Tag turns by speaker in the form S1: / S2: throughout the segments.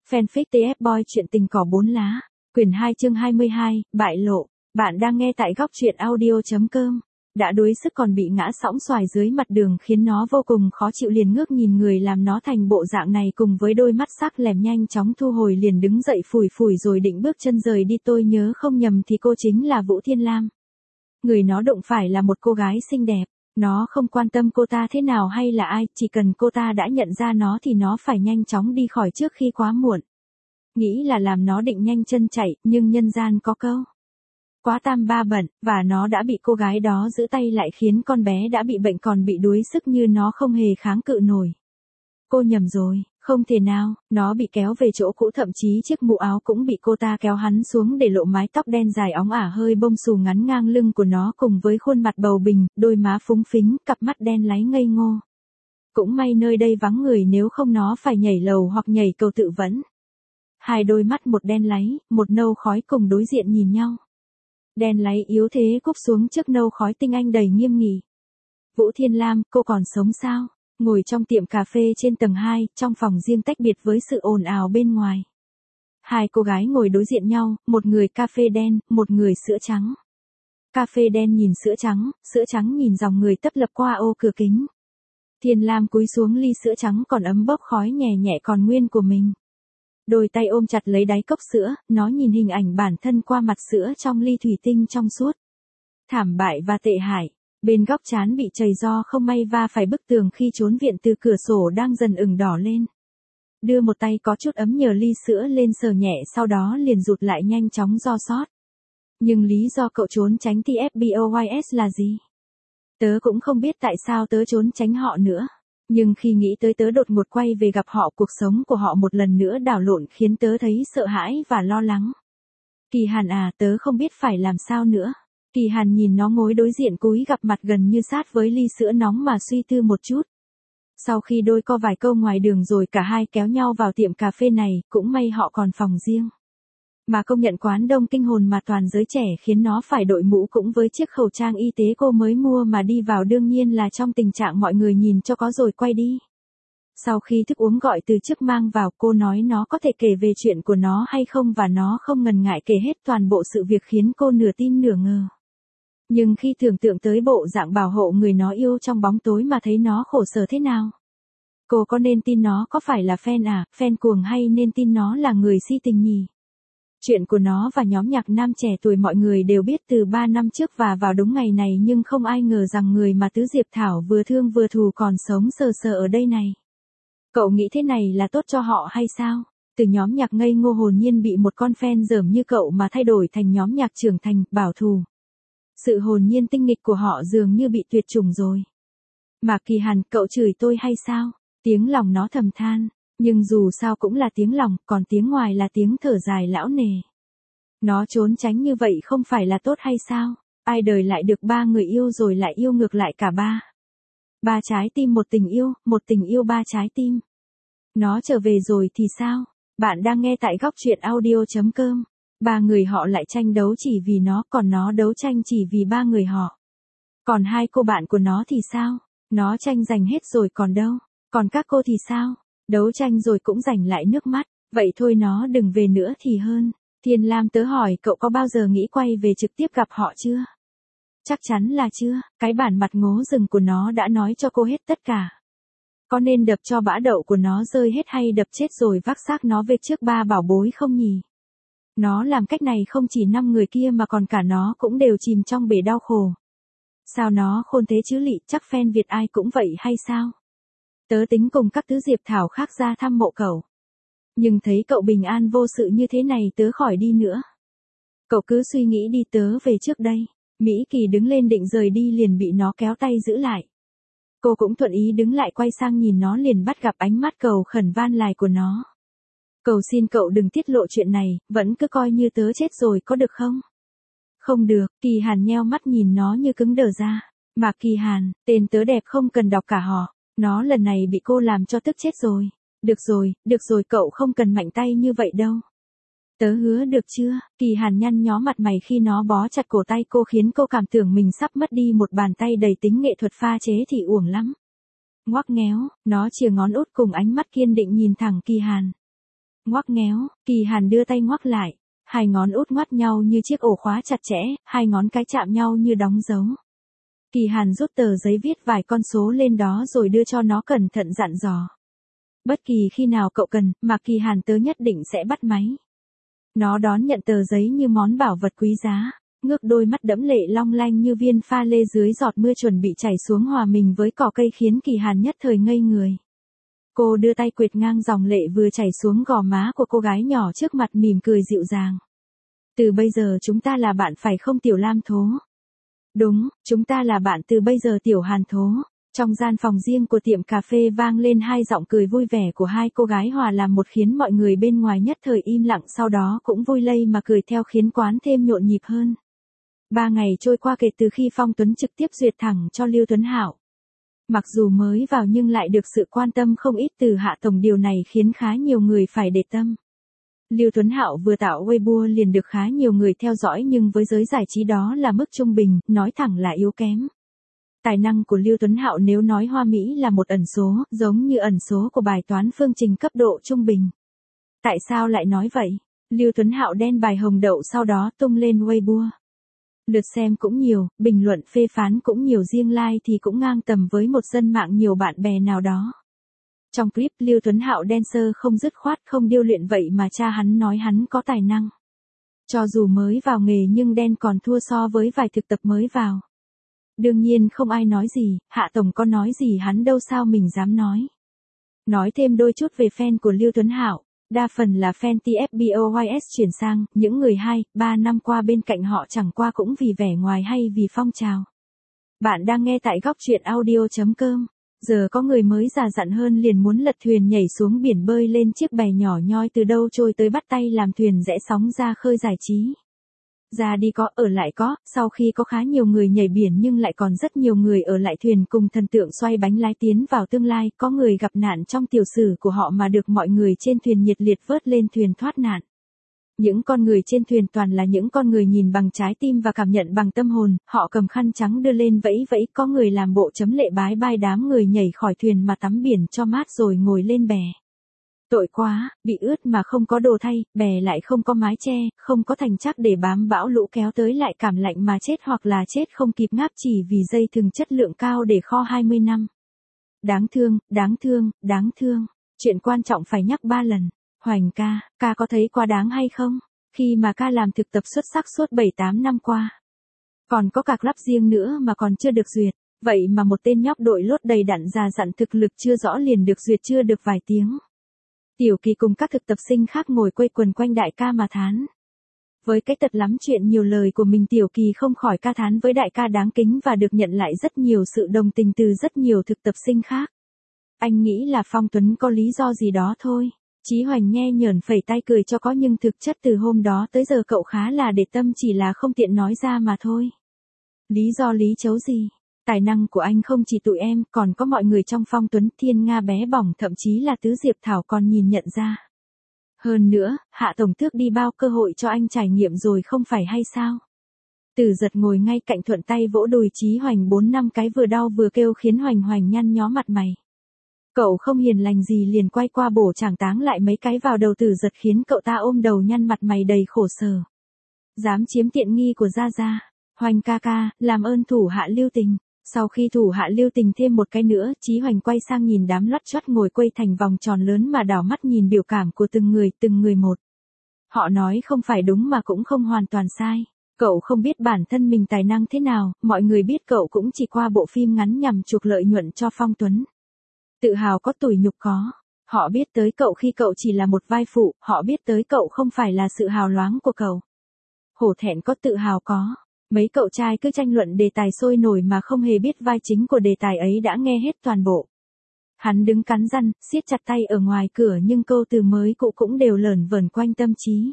S1: Fanfic TF Boy chuyện tình cỏ 4 lá, quyển 2 chương 22, bại lộ. Bạn đang nghe tại góc truyện audio.com. Đã đuối sức còn bị ngã sõng xoài dưới mặt đường khiến nó vô cùng khó chịu, liền ngước nhìn người làm nó thành bộ dạng này cùng với đôi mắt sắc lẻm, nhanh chóng thu hồi liền đứng dậy phủi phủi rồi định bước chân rời đi. Tôi nhớ không nhầm thì cô chính là Vũ Thiên Lam. Người nó đụng phải là một cô gái xinh đẹp. Nó không quan tâm cô ta thế nào hay là ai, chỉ cần cô ta đã nhận ra nó thì nó phải nhanh chóng đi khỏi trước khi quá muộn. Nghĩ là làm nó định nhanh chân chạy, nhưng nhân gian có câu. Quá tam ba bận, và nó đã bị cô gái đó giữ tay lại khiến con bé đã bị bệnh còn bị đuối sức như nó không hề kháng cự nổi. Cô nhầm rồi, không thể nào, nó bị kéo về chỗ cũ, thậm chí chiếc mũ áo cũng bị cô ta kéo hắn xuống để lộ mái tóc đen dài óng ả hơi bông xù ngắn ngang lưng của nó cùng với khuôn mặt bầu bình, đôi má phúng phính, cặp mắt đen láy ngây ngô. Cũng may nơi đây vắng người, nếu không nó phải nhảy lầu hoặc nhảy cầu tự vẫn. Hai đôi mắt, một đen láy, một nâu khói cùng đối diện nhìn nhau. Đen láy yếu thế cúp xuống trước nâu khói tinh anh đầy nghiêm nghị. Vũ Thiên Lam, cô còn sống sao? Ngồi trong tiệm cà phê trên tầng 2, trong phòng riêng tách biệt với sự ồn ào bên ngoài. Hai cô gái ngồi đối diện nhau, một người cà phê đen, một người sữa trắng. Cà phê đen nhìn sữa trắng nhìn dòng người tấp lập qua ô cửa kính. Thiên Lam cúi xuống ly sữa trắng còn ấm bốc khói nhẹ nhẹ còn nguyên của mình. Đôi tay ôm chặt lấy đáy cốc sữa, nó nhìn hình ảnh bản thân qua mặt sữa trong ly thủy tinh trong suốt. Thảm bại và tệ hại. Bên góc trán bị chảy do không may va phải bức tường khi trốn viện từ cửa sổ đang dần ửng đỏ lên. Đưa một tay có chút ấm nhờ ly sữa lên sờ nhẹ, sau đó liền rụt lại nhanh chóng do sót. Nhưng lý do cậu trốn tránh TFBOYS là gì? Tớ cũng không biết tại sao tớ trốn tránh họ nữa. Nhưng khi nghĩ tới tớ đột ngột quay về gặp họ, cuộc sống của họ một lần nữa đảo lộn khiến tớ thấy sợ hãi và lo lắng. Kỳ Hàn à, tớ không biết phải làm sao nữa. Kỳ Hàn nhìn nó ngồi đối diện cúi gặp mặt gần như sát với ly sữa nóng mà suy tư một chút. Sau khi đôi co vài câu ngoài đường rồi cả hai kéo nhau vào tiệm cà phê này, cũng may họ còn phòng riêng. Mà công nhận quán đông kinh hồn mà toàn giới trẻ khiến nó phải đội mũ cũng với chiếc khẩu trang y tế cô mới mua mà đi vào, đương nhiên là trong tình trạng mọi người nhìn cho có rồi quay đi. Sau khi thức uống gọi từ trước mang vào, cô nói nó có thể kể về chuyện của nó hay không và nó không ngần ngại kể hết toàn bộ sự việc khiến cô nửa tin nửa ngờ. Nhưng khi tưởng tượng tới bộ dạng bảo hộ người nó yêu trong bóng tối mà thấy nó khổ sở thế nào. Cô có nên tin nó có phải là fan cuồng hay nên tin nó là người si tình nhỉ? Chuyện của nó và nhóm nhạc nam trẻ tuổi mọi người đều biết từ 3 năm trước và vào đúng ngày này, nhưng không ai ngờ rằng người mà Tứ Diệp Thảo vừa thương vừa thù còn sống sờ sờ ở đây này. Cậu nghĩ thế này là tốt cho họ hay sao? Từ nhóm nhạc ngây ngô hồn nhiên bị một con fan dởm như cậu mà thay đổi thành nhóm nhạc trưởng thành, bảo thù. Sự hồn nhiên tinh nghịch của họ dường như bị tuyệt chủng rồi. Mà Kỳ Hàn, cậu chửi tôi hay sao? Tiếng lòng nó thầm than. Nhưng dù sao cũng là tiếng lòng, còn tiếng ngoài là tiếng thở dài lão nề. Nó trốn tránh như vậy không phải là tốt hay sao? Ai đời lại được 3 người yêu rồi lại yêu ngược lại cả 3. 3 trái tim một tình yêu 3 trái tim. Nó trở về rồi thì sao? Bạn đang nghe tại góc truyện audio.com. 3 người họ lại tranh đấu chỉ vì nó, còn nó đấu tranh chỉ vì 3 người họ. Còn 2 cô bạn của nó thì sao? Nó tranh giành hết rồi còn đâu? Còn các cô thì sao? Đấu tranh rồi cũng giành lại nước mắt. Vậy thôi nó đừng về nữa thì hơn. Thiên Lam, tớ hỏi cậu có bao giờ nghĩ quay về trực tiếp gặp họ chưa? Chắc chắn là chưa. Cái bản mặt ngố rừng của nó đã nói cho cô hết tất cả. Có nên đập cho bã đậu của nó rơi hết hay đập chết rồi vác xác nó về trước 3 bảo bối không nhỉ? Nó làm cách này không chỉ 5 người kia mà còn cả nó cũng đều chìm trong bể đau khổ. Sao nó khôn thế chứ lị, chắc fan Việt ai cũng vậy hay sao? Tớ tính cùng các Tứ Diệp Thảo khác ra thăm mộ cậu. Nhưng thấy cậu bình an vô sự như thế này tớ khỏi đi nữa. Cậu cứ suy nghĩ đi, tớ về trước đây. Mỹ Kỳ đứng lên định rời đi liền bị nó kéo tay giữ lại. Cô cũng thuận ý đứng lại, quay sang nhìn nó liền bắt gặp ánh mắt cầu khẩn van lài của nó. Cầu xin cậu đừng tiết lộ chuyện này, vẫn cứ coi như tớ chết rồi có được không? Không được. Kỳ Hàn nheo mắt nhìn nó như cứng đờ ra. Mà Kỳ Hàn, tên tớ đẹp không cần đọc cả họ. Nó lần này bị cô làm cho tức chết rồi. Được rồi, cậu không cần mạnh tay như vậy đâu. Tớ hứa được chưa? Kỳ Hàn nhăn nhó mặt mày khi nó bó chặt cổ tay cô khiến cô cảm tưởng mình sắp mất đi một bàn tay đầy tính nghệ thuật pha chế thì uổng lắm. Ngoắc ngéo, nó chìa ngón út cùng ánh mắt kiên định nhìn thẳng Kỳ Hàn. Ngoắc ngéo, Kỳ Hàn đưa tay ngoắc lại. Hai ngón út ngoắt nhau như chiếc ổ khóa chặt chẽ, hai ngón cái chạm nhau như đóng dấu. Kỳ Hàn rút tờ giấy viết vài con số lên đó rồi đưa cho nó cẩn thận dặn dò. Bất kỳ khi nào cậu cần, mà Kỳ Hàn tớ nhất định sẽ bắt máy. Nó đón nhận tờ giấy như món bảo vật quý giá, ngước đôi mắt đẫm lệ long lanh như viên pha lê dưới giọt mưa chuẩn bị chảy xuống hòa mình với cỏ cây khiến Kỳ Hàn nhất thời ngây người. Cô đưa tay quệt ngang dòng lệ vừa chảy xuống gò má của cô gái nhỏ trước mặt mỉm cười dịu dàng. Từ bây giờ chúng ta là bạn phải không Tiểu Lam Thố? Đúng, chúng ta là bạn từ bây giờ Tiểu Hàn Thố. Trong gian phòng riêng của tiệm cà phê vang lên hai giọng cười vui vẻ của hai cô gái hòa làm một khiến mọi người bên ngoài nhất thời im lặng sau đó cũng vui lây mà cười theo khiến quán thêm nhộn nhịp hơn. 3 ngày trôi qua kể từ khi Phong Tuấn trực tiếp duyệt thẳng cho Lưu Tuấn Hạo. Mặc dù mới vào nhưng lại được sự quan tâm không ít từ Hạ Tổng, điều này khiến khá nhiều người phải để tâm. Lưu Tuấn Hạo vừa tạo Weibo liền được khá nhiều người theo dõi nhưng với giới giải trí đó là mức trung bình, nói thẳng là yếu kém. Tài năng của Lưu Tuấn Hạo nếu nói hoa mỹ là một ẩn số, giống như ẩn số của bài toán phương trình cấp độ trung bình. Tại sao lại nói vậy? Lưu Tuấn Hạo đen bài hồng đậu sau đó tung lên Weibo. Lượt xem cũng nhiều, bình luận phê phán cũng nhiều, riêng like thì cũng ngang tầm với một dân mạng nhiều bạn bè nào đó. Trong clip Lưu Tuấn Hạo dancer không dứt khoát không điêu luyện vậy mà cha hắn nói hắn có tài năng. Cho dù mới vào nghề nhưng đen còn thua so với vài thực tập mới vào. Đương nhiên không ai nói gì, Hạ Tổng có nói gì hắn đâu sao mình dám nói. Nói thêm đôi chút về fan của Lưu Tuấn Hạo, đa phần là fan TFBOYS chuyển sang, những người 2-3 năm qua bên cạnh họ chẳng qua cũng vì vẻ ngoài hay vì phong trào. Bạn đang nghe tại góc truyện audio.com. Giờ có người mới già dặn hơn liền muốn lật thuyền nhảy xuống biển bơi lên chiếc bè nhỏ nhoi từ đâu trôi tới bắt tay làm thuyền rẽ sóng ra khơi giải trí. Ra đi có, ở lại có, sau khi có khá nhiều người nhảy biển nhưng lại còn rất nhiều người ở lại thuyền cùng thần tượng xoay bánh lái tiến vào tương lai, có người gặp nạn trong tiểu sử của họ mà được mọi người trên thuyền nhiệt liệt vớt lên thuyền thoát nạn. Những con người trên thuyền toàn là những con người nhìn bằng trái tim và cảm nhận bằng tâm hồn, họ cầm khăn trắng đưa lên vẫy vẫy, có người làm bộ chấm lệ bái bai, đám người nhảy khỏi thuyền mà tắm biển cho mát rồi ngồi lên bè. Tội quá, bị ướt mà không có đồ thay, bè lại không có mái che, không có thành chắc để bám bão lũ kéo tới lại cảm lạnh mà chết hoặc là chết không kịp ngáp chỉ vì dây thừng chất lượng cao để kho 20 năm. Đáng thương, đáng thương, đáng thương. Chuyện quan trọng phải nhắc 3 lần. Hoành ca có thấy quá đáng hay không? Khi mà ca làm thực tập xuất sắc suốt 7-8 năm qua. Còn có cả club riêng nữa mà còn chưa được duyệt. Vậy mà một tên nhóc đội lốt đầy đặn già dặn thực lực chưa rõ liền được duyệt chưa được vài tiếng. Tiểu Kỳ cùng các thực tập sinh khác ngồi quây quần quanh đại ca mà thán. Với cái tật lắm chuyện nhiều lời của mình, Tiểu Kỳ không khỏi ca thán với đại ca đáng kính và được nhận lại rất nhiều sự đồng tình từ rất nhiều thực tập sinh khác. Anh nghĩ là Phong Tuấn có lý do gì đó thôi. Chí Hoành nghe nhởn phẩy tay cười cho có nhưng thực chất từ hôm đó tới giờ cậu khá là để tâm, chỉ là không tiện nói ra mà thôi. Lý do lý chấu gì? Tài năng của anh không chỉ tụi em, còn có mọi người trong Phong Tuấn, Thiên Nga bé bỏng, thậm chí là Tứ Diệp Thảo còn nhìn nhận ra. Hơn nữa, Hạ Tổng tước đi bao cơ hội cho anh trải nghiệm rồi không phải hay sao? Từ Giật ngồi ngay cạnh thuận tay vỗ đùi Chí Hoành 4-5 cái vừa đau vừa kêu khiến Hoành Hoành nhăn nhó mặt mày. Cậu không hiền lành gì liền quay qua bổ chảng táng lại mấy cái vào đầu Từ Giật khiến cậu ta ôm đầu nhăn mặt mày đầy khổ sở. Dám chiếm tiện nghi của Gia Gia. Hoành ca, làm ơn thủ hạ lưu tình. Sau khi thủ hạ lưu tình thêm một cái nữa, Chí Hoành quay sang nhìn đám lót chót ngồi quây thành vòng tròn lớn mà đảo mắt nhìn biểu cảm của từng người một. Họ nói không phải đúng mà cũng không hoàn toàn sai. Cậu không biết bản thân mình tài năng thế nào, mọi người biết cậu cũng chỉ qua bộ phim ngắn nhằm chuộc lợi nhuận cho Phong Tuấn. Tự hào có tủi nhục có. Họ biết tới cậu khi cậu chỉ là một vai phụ, họ biết tới cậu không phải là sự hào nhoáng của cậu. Hổ thẹn có, tự hào có. Mấy cậu trai cứ tranh luận đề tài sôi nổi mà không hề biết vai chính của đề tài ấy đã nghe hết toàn bộ. Hắn đứng cắn răng, siết chặt tay ở ngoài cửa nhưng câu từ mới cũ cũng đều lởn vởn quanh tâm trí.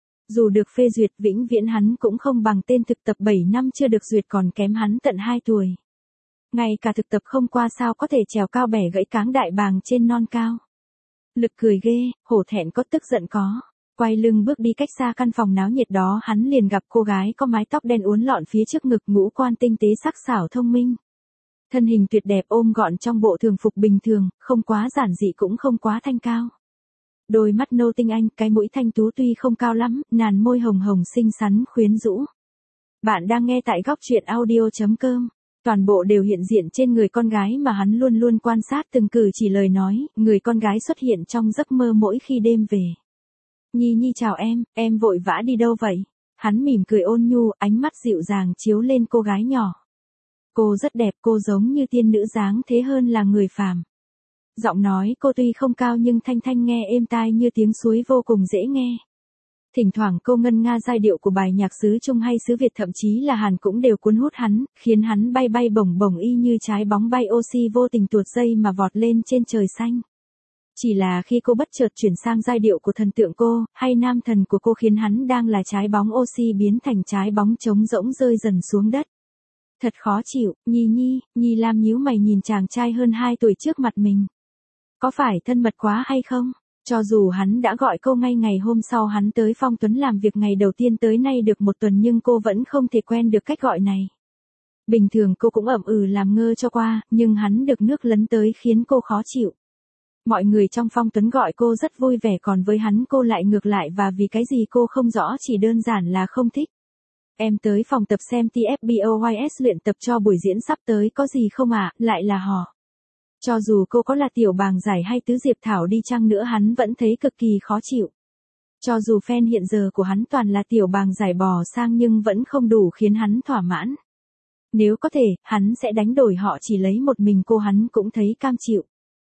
S1: Dù được phê duyệt vĩnh viễn hắn cũng không bằng tên thực tập 7 năm chưa được duyệt còn kém hắn tận 2 tuổi. Ngay cả thực tập không qua sao có thể trèo cao bẻ gãy cáng đại bàng trên non cao. Lực cười ghê, hổ thẹn có, tức giận có. Quay lưng bước đi cách xa căn phòng náo nhiệt đó, hắn liền gặp cô gái có mái tóc đen uốn lọn phía trước ngực, ngũ quan tinh tế sắc sảo thông minh. Thân hình tuyệt đẹp ôm gọn trong bộ thường phục bình thường, không quá giản dị cũng không quá thanh cao. Đôi mắt nâu tinh anh, cái mũi thanh tú tuy không cao lắm, nàn môi hồng hồng xinh xắn quyến rũ. Bạn đang nghe tại góc truyện audio.com. Toàn bộ đều hiện diện trên người con gái mà hắn luôn luôn quan sát từng cử chỉ lời nói, người con gái xuất hiện trong giấc mơ mỗi khi đêm về. Nhi Nhi chào em vội vã đi đâu vậy? Hắn mỉm cười ôn nhu, ánh mắt dịu dàng chiếu lên cô gái nhỏ. Cô rất đẹp, cô giống như tiên nữ dáng thế hơn là người phàm. Giọng nói cô tuy không cao nhưng thanh thanh nghe êm tai như tiếng suối vô cùng dễ nghe. Thỉnh thoảng cô ngân nga giai điệu của bài nhạc xứ Trung hay xứ Việt thậm chí là Hàn cũng đều cuốn hút hắn, khiến hắn bay bay bổng bổng y như trái bóng bay oxy vô tình tuột dây mà vọt lên trên trời xanh. Chỉ là khi cô bất chợt chuyển sang giai điệu của thần tượng cô, hay nam thần của cô khiến hắn đang là trái bóng oxy biến thành trái bóng trống rỗng rơi dần xuống đất. Thật khó chịu, Nhi Lam nhíu mày nhìn chàng trai hơn 2 tuổi trước mặt mình. Có phải thân mật quá hay không? Cho dù hắn đã gọi cô ngay ngày hôm sau hắn tới Phong Tuấn làm việc ngày đầu tiên tới nay được 1 tuần nhưng cô vẫn không thể quen được cách gọi này. Bình thường cô cũng ậm làm ngơ cho qua, nhưng hắn được nước lấn tới khiến cô khó chịu. Mọi người trong Phong Tuấn gọi cô rất vui vẻ còn với hắn cô lại ngược lại và vì cái gì cô không rõ chỉ đơn giản là không thích. Em tới phòng tập xem TFBOYS luyện tập cho buổi diễn sắp tới có gì không ạ, lại là họ. Cho dù cô có là Tiểu Bàng Giải hay Tứ Diệp Thảo đi chăng nữa hắn vẫn thấy cực kỳ khó chịu. Cho dù fan hiện giờ của hắn toàn là Tiểu Bàng Giải bò sang nhưng vẫn không đủ khiến hắn thỏa mãn. Nếu có thể, hắn sẽ đánh đổi họ chỉ lấy một mình cô hắn cũng thấy cam chịu.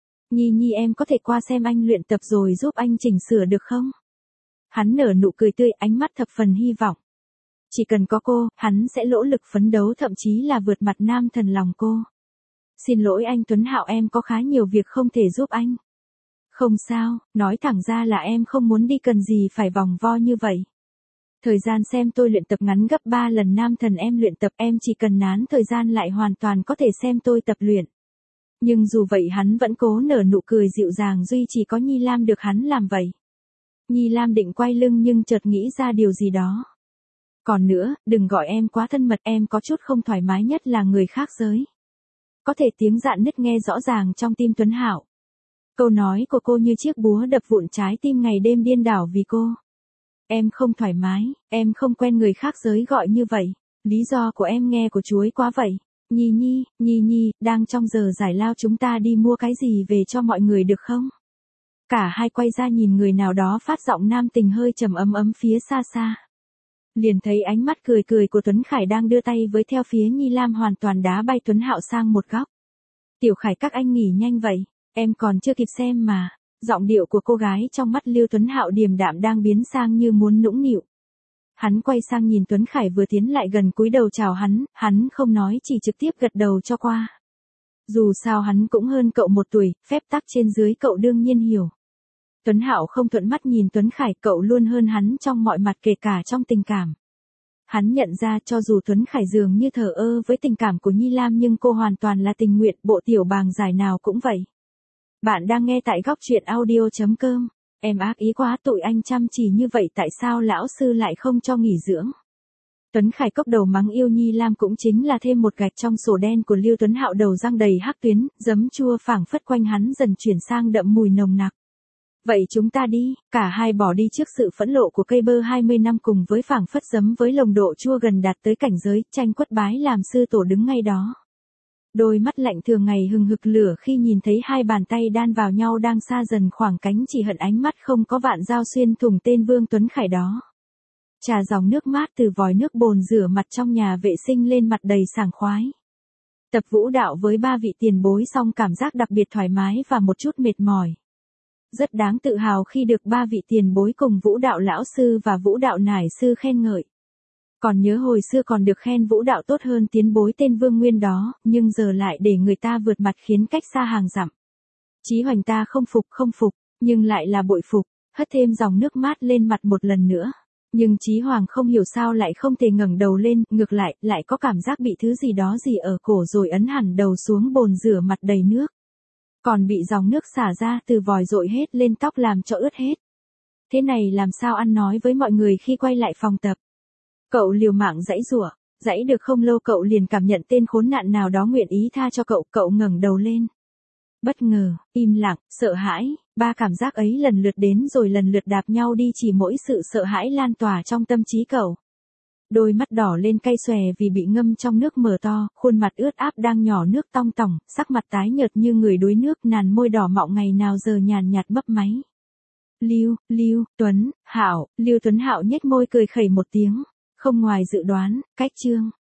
S1: Nhi em có thể qua xem anh luyện tập rồi giúp anh chỉnh sửa được không? Hắn nở nụ cười tươi ánh mắt thập phần hy vọng. Chỉ cần có cô, hắn sẽ nỗ lực phấn đấu thậm chí là vượt mặt nam thần lòng cô. Xin lỗi anh Tuấn Hạo em có khá nhiều việc không thể giúp anh. Không sao, nói thẳng ra là em không muốn đi cần gì phải vòng vo như vậy. Thời gian xem tôi luyện tập ngắn gấp 3 lần nam thần em luyện tập em chỉ cần nán thời gian lại hoàn toàn có thể xem tôi tập luyện. Nhưng dù vậy hắn vẫn cố nở nụ cười dịu dàng duy chỉ có Nhi Lam được hắn làm vậy. Nhi Lam định quay lưng nhưng chợt nghĩ ra điều gì đó. Còn nữa, đừng gọi em quá thân mật em có chút không thoải mái nhất là người khác giới. Có thể tiếng dạn nứt nghe rõ ràng trong tim Tuấn Hạo. Câu nói của cô như chiếc búa đập vụn trái tim ngày đêm điên đảo vì cô. Em không thoải mái, em không quen người khác giới gọi như vậy. Lý do của em nghe của chuối quá vậy. Nhi, đang trong giờ giải lao chúng ta đi mua cái gì về cho mọi người được không? Cả hai quay ra nhìn người nào đó phát giọng nam tình hơi trầm ấm phía xa xa. Liền thấy ánh mắt cười cười của Tuấn Khải đang đưa tay với theo phía Nhi Lam hoàn toàn đá bay Tuấn Hạo sang một góc. Tiểu Khải các anh nghỉ nhanh vậy, em còn chưa kịp xem mà. Giọng điệu của cô gái trong mắt Lưu Tuấn Hạo điềm đạm đang biến sang như muốn nũng nịu. Hắn quay sang nhìn Tuấn Khải vừa tiến lại gần cúi đầu chào hắn không nói chỉ trực tiếp gật đầu cho qua. Dù sao hắn cũng hơn cậu 1 tuổi, phép tắc trên dưới cậu đương nhiên hiểu. Tuấn Hạo không thuận mắt nhìn Tuấn Khải cậu luôn hơn hắn trong mọi mặt kể cả trong tình cảm. Hắn nhận ra cho dù Tuấn Khải dường như thờ ơ với tình cảm của Nhi Lam nhưng cô hoàn toàn là tình nguyện bộ Tiểu Bàng Giải nào cũng vậy. Bạn đang nghe tại góc truyện audio.com. Em ác ý quá tụi anh chăm chỉ như vậy tại sao lão sư lại không cho nghỉ dưỡng. Tuấn Khải cốc đầu mắng yêu Nhi Lam cũng chính là thêm một gạch trong sổ đen của Lưu Tuấn Hạo đầu răng đầy hắc tuyến, giấm chua phảng phất quanh hắn dần chuyển sang đậm mùi nồng nặc. Vậy chúng ta đi, cả hai bỏ đi trước sự phẫn nộ của cây bơ 20 năm cùng với phảng phất giấm với nồng độ chua gần đạt tới cảnh giới, tranh quất bái làm sư tổ đứng ngay đó. Đôi mắt lạnh thường ngày hừng hực lửa khi nhìn thấy hai bàn tay đan vào nhau đang xa dần khoảng cánh chỉ hận ánh mắt không có vạn dao xuyên thủng tên Vương Tuấn Khải đó. Trà dòng nước mát từ vòi nước bồn rửa mặt trong nhà vệ sinh lên mặt đầy sảng khoái. Tập vũ đạo với 3 vị tiền bối xong cảm giác đặc biệt thoải mái và một chút mệt mỏi. Rất đáng tự hào khi được 3 vị tiền bối cùng vũ đạo lão sư và vũ đạo nải sư khen ngợi. Còn nhớ hồi xưa còn được khen vũ đạo tốt hơn tiến bối tên Vương Nguyên đó, nhưng giờ lại để người ta vượt mặt khiến cách xa hàng dặm. Chí Hoành ta không phục, nhưng lại là bội phục, hất thêm dòng nước mát lên mặt một lần nữa. Nhưng Chí Hoàng không hiểu sao lại không thể ngẩng đầu lên, ngược lại có cảm giác bị thứ gì đó gì ở cổ rồi ấn hẳn đầu xuống bồn rửa mặt đầy nước. Còn bị dòng nước xả ra từ vòi dội hết lên tóc làm cho ướt hết. Thế này làm sao ăn nói với mọi người khi quay lại phòng tập. Cậu liều mạng giãy được không lâu cậu liền cảm nhận tên khốn nạn nào đó nguyện ý tha cho cậu ngẩng đầu lên. bất ngờ, im lặng, sợ hãi, ba cảm giác ấy lần lượt đến rồi lần lượt đạp nhau đi, chỉ mỗi sự sợ hãi lan tỏa trong tâm trí cậu. Đôi mắt đỏ lên cay xòe vì bị ngâm trong nước mở to, khuôn mặt ướt áp đang nhỏ nước tong tỏng, sắc mặt tái nhợt như người đuối nước, nàn môi đỏ mọng ngày nào giờ nhàn nhạt mấp máy. Lưu Tuấn Hạo nhếch môi cười khẩy một tiếng, không ngoài dự đoán, cách Trương